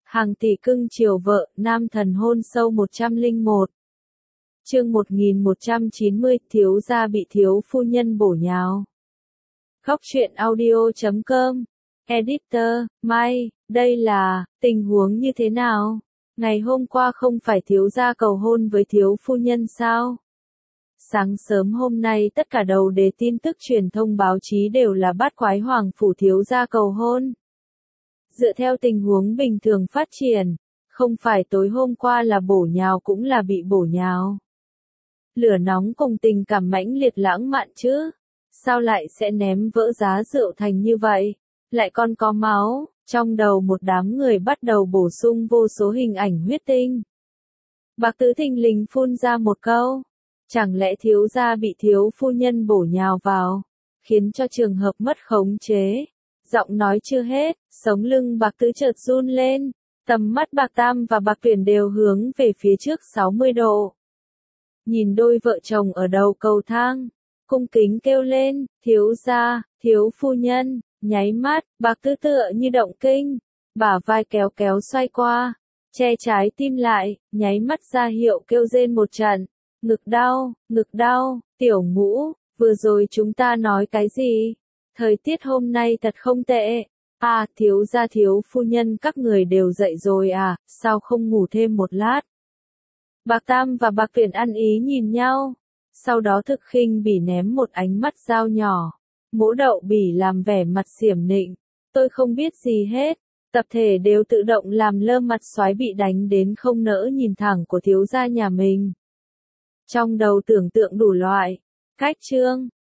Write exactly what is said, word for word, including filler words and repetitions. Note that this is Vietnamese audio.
Hàng tỷ cưng chiều vợ, nam thần hôn sâu một trăm lẻ một. Chương một nghìn một trăm chín mươi, thiếu gia bị thiếu phu nhân bổ nhào. Góc truyện audio chấm com. Editor, Mai, đây là, tình huống như thế nào? Ngày hôm qua không phải thiếu gia cầu hôn với thiếu phu nhân sao? Sáng sớm hôm nay tất cả đầu đề tin tức truyền thông báo chí đều là bát quái hoàng phủ thiếu gia cầu hôn. Dựa theo tình huống bình thường phát triển, không phải tối hôm qua là bổ nhào cũng là bị bổ nhào. Lửa nóng cùng tình cảm mãnh liệt lãng mạn chứ, sao lại sẽ ném vỡ giá rượu thành như vậy, lại còn có máu, trong đầu một đám người bắt đầu bổ sung vô số hình ảnh huyết tinh. Bạc Tứ thình lình phun ra một câu, chẳng lẽ thiếu gia bị thiếu phu nhân bổ nhào vào, khiến cho trường hợp mất khống chế. Giọng nói chưa hết, sống lưng Bạc Tứ chợt run lên, tầm mắt Bạc Tam và Bạc Tuyển đều hướng về phía trước sáu mươi độ. Nhìn đôi vợ chồng ở đầu cầu thang, cung kính kêu lên, thiếu gia, thiếu phu nhân, nháy mắt, Bạc Tứ tựa như động kinh, bả vai kéo kéo xoay qua, che trái tim lại, nháy mắt ra hiệu kêu rên một trận, ngực đau, ngực đau, tiểu Ngũ, vừa rồi chúng ta nói cái gì? Thời tiết hôm nay thật không tệ. À, thiếu gia thiếu phu nhân các người đều dậy rồi à, sao không ngủ thêm một lát? Bạc Tam và Bạc Tuyển ăn ý nhìn nhau, sau đó thực khinh bỉ ném một ánh mắt dao nhỏ. Mỗ Đậu Bỉ làm vẻ mặt xiểm nịnh, tôi không biết gì hết. Tập thể đều tự động làm lơ mặt soái bị đánh đến không nỡ nhìn thẳng của thiếu gia nhà mình. Trong đầu tưởng tượng đủ loại cách trương,